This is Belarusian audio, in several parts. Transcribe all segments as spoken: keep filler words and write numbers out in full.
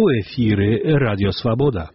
У эфіры Радіо Свабода.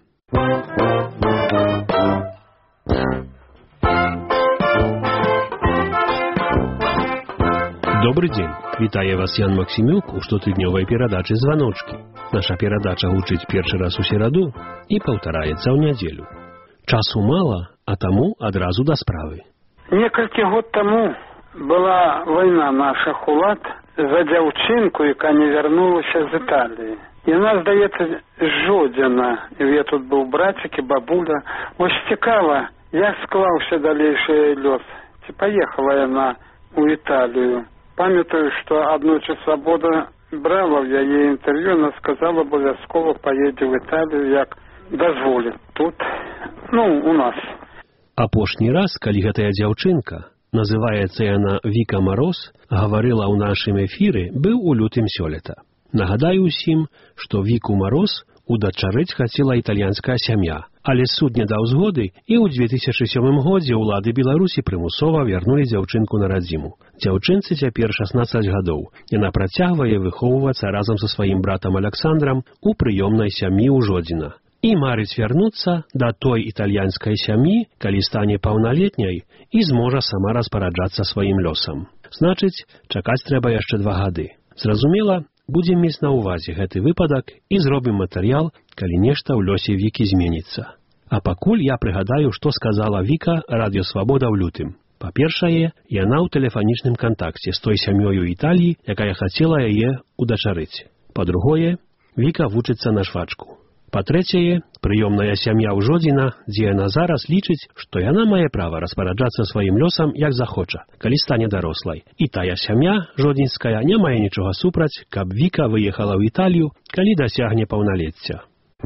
Добрый дзень. Вітае вас Ян Максімюк у штотыднёвай перадачы «Званочкі». Наша перадача гучыць першы раз у сераду і паўтараецца ў нядзелю. Часу мала, а таму адразу да справы. Некалькі год таму была вайна наша хулат за дзяўчынку, яка не вярнулася з Італіі. Яна, здаецца, жодзіна. Я тут быў брацікі, бабуля. Вось цікава, як склаўся далейшы лёс. Ці паехала яна ў Італію. Памятаю, што аднойчы Свабода брала ў яе інтэрв'ю, она сказала, абавязкова паедзе ў Італію, як дазволіць тут, ну, у нас. Апошні раз, калі гэтая дзяўчынка, называецца яна Віка Мароз, гаварыла ў нашым эфіры, быў у лютым сёлета. Нагадаю ўсім, што Віку Мароз удачарыць хацела італьянская сям'я, але суд не даў згоды, і ў дзве тысячы сёмым годзе ўлады Беларусі прымусова вярнулі дзяўчынку на радзіму. Дзяўчынцы цяпер шаснаццаць гадоў. Яна працягвае выхоўвацца разам са сваім братам Аляксандрам у прыёмнай сям'і ў Жодзіна. І марыць вярнуцца да той італьянскай сям'і, калі стане паўналетняй і зможа сама распараджацца сваім лёсам. Значыць, чакаць трэба яшчэ два гады. Зразумела, будзем мець на ўвазе гэты выпадак і зробім матэрыял, калі нешта ў лёсе Вікі зменіцца. А пакуль я прыгадаю, што сказала Віка Радіо Свабода ў лютым. Па-першае, яна ў тэлефанічным кантакце з той сям'ёй у Італіі, якая хацела яе удачарыць. Па-другое, Віка вучыцца на швачку. Па-трэцяе, прыёмная сям'я ў Жодзіна, дзе яна зараз лічыць, што яна мае права распараджацца сваім лёсам, як захоча, калі стане дарослай. І тая сям'я, жодзінская, не мае нічога супраць, каб Віка выехала ў Італію, калі дасягне паўналецця.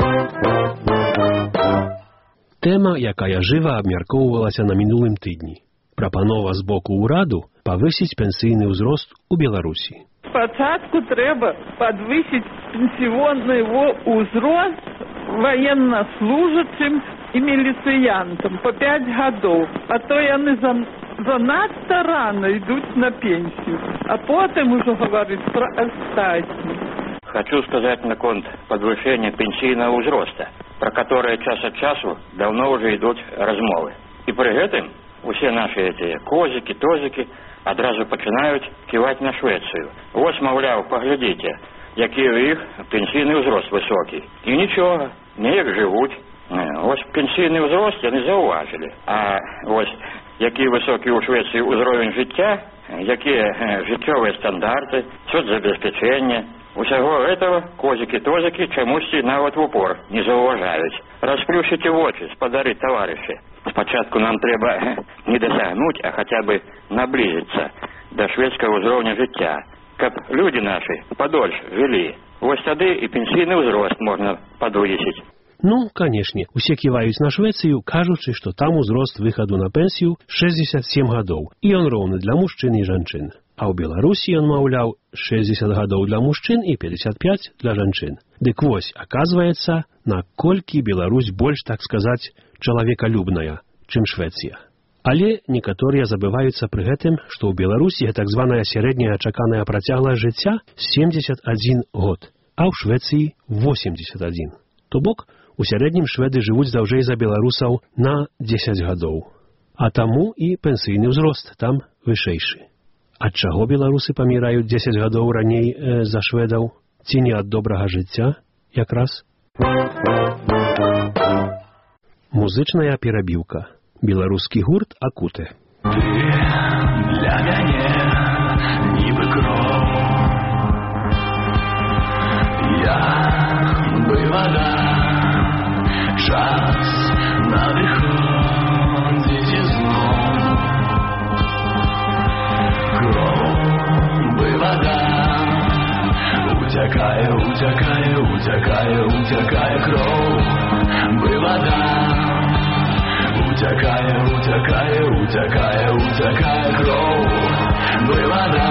Тэма, якая жыва абмяркоўвалася на мінулым тыдні. Прапанова з боку ўраду павысіць пенсійны ўзрост у Беларусі. Спачатку трэба падвысіць пенсіонны ўзрост ваеннаслужачым і міліцыянтам па пяць гадоў, а то яны занадта рана ідуць на пенсію, а потым ужо гаварыць пра астатні. Хочу сказать наконт подвышения пенсійного ўзроста, про которое час от часу давно уже идут размовы. И при этом усе наши эти козики, тозики адразу пачынаюць ківаць на Швецыю. Вось, маўляў, паглядзіце, які ў іх пенсійны ўзрост высокі. І нічога, неяк жывуць. Вось пенсійны ўзрост яны заўважылі. А вось, які высокі ў Швецыі ўзровень жыцця, якія жыццёвыя стандарты, соцзабеспячэнне, усяго этого козики-тозики чамусьці нават в упор не заўважаюць. Расплюшыце вочы, спадары таварышы. Спачатку нам трэба не дасягнуць, а хаця бы наблізіцца да шведскага ўзроўня жыцця, каб людзі нашы падольш жылі. Вось тады і пенсійны ўзрост можна падвысіць. Ну, канешне, усе ківаюць на Швецыю, кажучы, што там узрост выхаду на пенсію шэсцьдзесят сем гадоў, і ён роўны для мужчын і жанчын. А ў Беларусі ён, маўляў, шэсцьдзесят гадоў для мужчын і пятьдесят пять для жанчын. Дык вось, аказваецца, наколькі Беларусь больш, так сказаць, чалавекалюбная, чым Швецыя. Але некаторыя забываюцца пры гэтым, што ў Беларусі так званая сярэдняя чаканая працяглая жыцця семьдесят один год, а ў Швецыі восемьдесят один. То бок, у сярэднім шведы жывуць даўжэй за беларусаў на дзесяць гадоў. А таму і пенсійны ўзрост там вышэйшы. Ад чаго беларусы паміраюць дзесяць гадоў раней э, за шведаў? Ці не ад добрага жыцця, якраз? Музычная перабіўка. Беларускі гурт «Акутэ». Ты для мяне нібы кроў, я бы вода, час надыходзіць ізноў. Кроў бы вода, уцякае, уцякае, уцякае, уцякае кроў бы вода. Утякае, утякае, утякае, утякае кроў бы вода.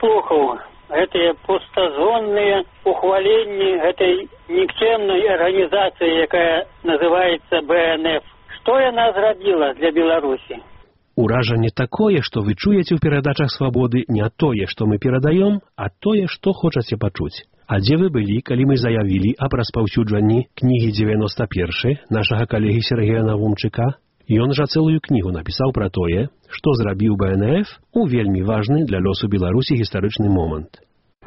выслухаў гэтыя пустазонныя ухваленні гэтай нікчэмнай арганізацыі, якая называецца бэ эн эф. Што яна зрабіла для Беларусі? Уражанне такое, што вы чуеце ў перадачах «Свабоды» не тое, што мы перадаем, а тое, што хочаце пачуць. А дзе вы былі, калі мы заявілі аб распаўсюджванні кнігі дзевяноста першай нашага калегі Сергея Навумчыка? Ён жа цэлую кнігу напісаў пра тое, што зрабіў бэ эн эф у вельмі важны для лёсу Беларусі гістарычны момант.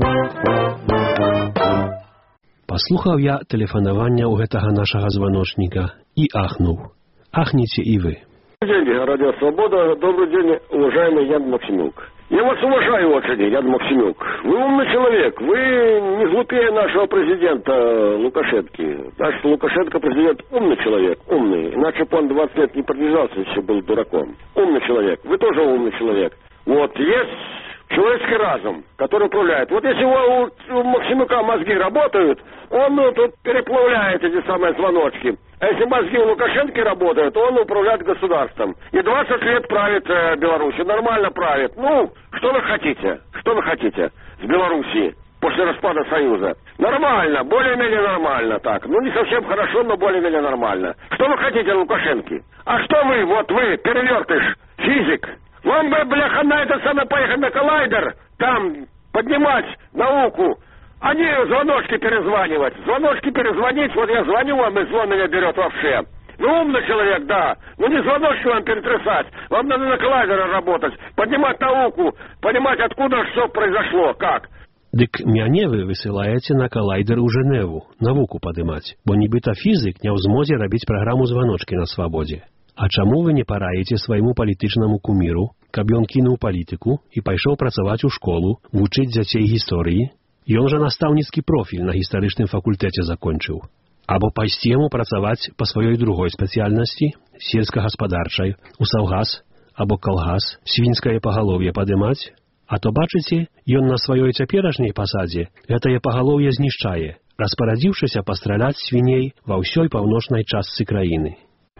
Паслухаў я тэлефанавання ў гэтага нашага званочніка і ахнуў. Ахніце і вы. Добрый день, Радио Свобода. Добрый день, уважаемый Ян Максимюк. Я вас уважаю очень, Ян Максимюк. Вы умный человек. Вы не глупее нашего президента Лукашенко. Наш Лукашенко президент умный человек, умный. Иначе бы он двадцать лет не продержался, если был дураком. Умный человек. Вы тоже умный человек. Вот, есть человеческий разум, который управляет. Вот если у, у Максимюка мозги работают, он ну, тут переплавляет эти самые звоночки. А если мозги у Лукашенко работают, то он управляет государством. И двадцать лет правит э, Беларусью, нормально правит. Ну, что вы хотите? Что вы хотите с Белоруссией после распада Союза? Нормально, более-менее нормально так. Ну, не совсем хорошо, но более-менее нормально. Что вы хотите, Лукашенко? А что вы, вот вы, перевертыш, физик, вам бы, бляха, на это самое поехать на коллайдер, там поднимать науку, а не звоночки перезванивать. Звоночки перезвонить, вот я звоню вам, и звон меня берет вообще. Вы умный человек, да, но не звоночки вам перетрясать. Вам надо на коллайдере работать, поднимать науку, понимать, откуда что произошло, как. Дык мяне вы высылаеце на коллайдер у Женеву, навуку падымаць, бо нібыта фізык не ў змозе рабіць праграму званочкі на свабодзе. А чаму вы не параіце свайму палітычнаму куміру, каб ён кінуў палітыку і пайшоў працаваць у школу, вучыць дзяцей гісторыі? Ён жа настаўніцкі профіль на гістарычным факультэце закончыў. Або пайсці яму працаваць па сваёй другой спецыяльнасці, сельскагаспадарчай, у саўгас, або калгас, свінскае пагалоўе падымаць? А то, бачыце, ён на сваёй цяперашняй пасадзе гэтае пагалоўе знішчае, распарадзіўшыся пастраляць свіней ва ўсёй паўночнай частцы краіны.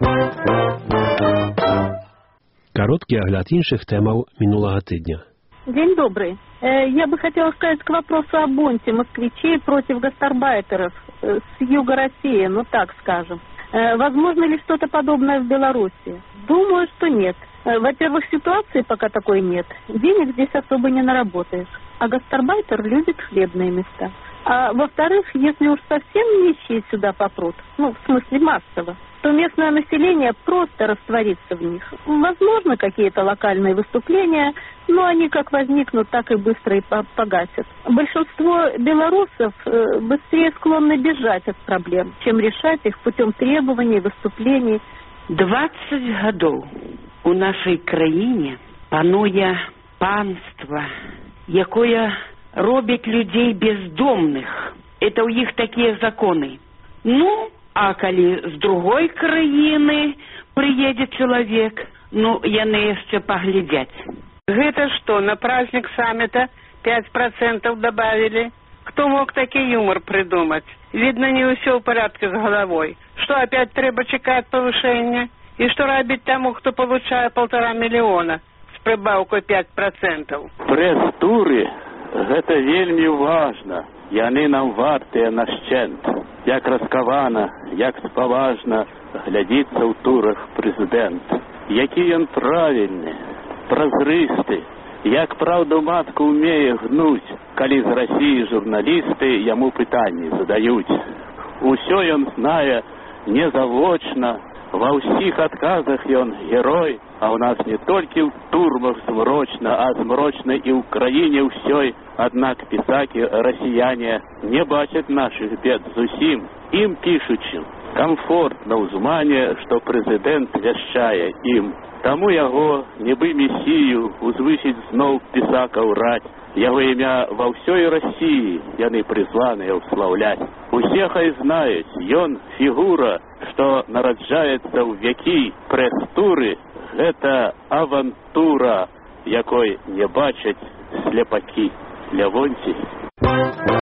Короткі агляд іншых тэмаў минулого тыдня. День добрый. Я бы хотела сказать к вопросу о бунте москвичей против гастарбайтеров с юга России, ну так скажем. Возможно ли что-то подобное в Беларуси? Думаю, что нет. Во-первых, ситуации пока такой нет. Денег здесь особо не наработаешь. А гастарбайтер любит хлебные места. А во-вторых, если уж совсем нищие сюда попрут, ну, в смысле массово, то местное население просто растворится в них. Возможно, какие-то локальные выступления, но они как возникнут, так и быстро и погасят. Большинство белорусов быстрее склонны бежать от проблем, чем решать их путем требований, выступлений. двадцать годов у нашей краине пануе панство, якое робить людей бездомных. Это у них такие законы. Ну, а коли с другой краины приедет человек, ну, яны еще поглядят. Это что, на праздник саммита пять процентов добавили? Кто мог такой юмор придумать? Видно, не все в порядке с головой. Что, опять треба чекать повышения? И что робить тому, кто получает полтора миллиона с прибавкой пять процентов? Пресс-туры – это вельми важно. Яны нам вартыя нашчэнт. Як раскавана, як спаважна глядзіцца ў турах прэзідэнт. Які ён правільны, празрысты, як праўду матку ўмее гнуць, калі з Расіі журналісты яму пытанні задаюць. Усё ён знае незавочна, ва ўсіх адказах ён герой, а ў нас не толькі ў турмах змрочна, а змрочна і ў краіне ўсёй. Аднак пісакі расіяне не бачаць нашых бед зусім. Ім пішучым камфортна ў змане, што прэзідэнт вяшчае ім. Таму яго, нібы месію, узвысіць зноў пісакаў раць. Яго імя ва ўсёй Расіі яны прызваныя ўслаўляць. Усе хай знаюць, ён фігура, што нараджаецца ў вякі. Прэс-туры – гэта авантура, якой не бачаць слепакі. Лявонцій.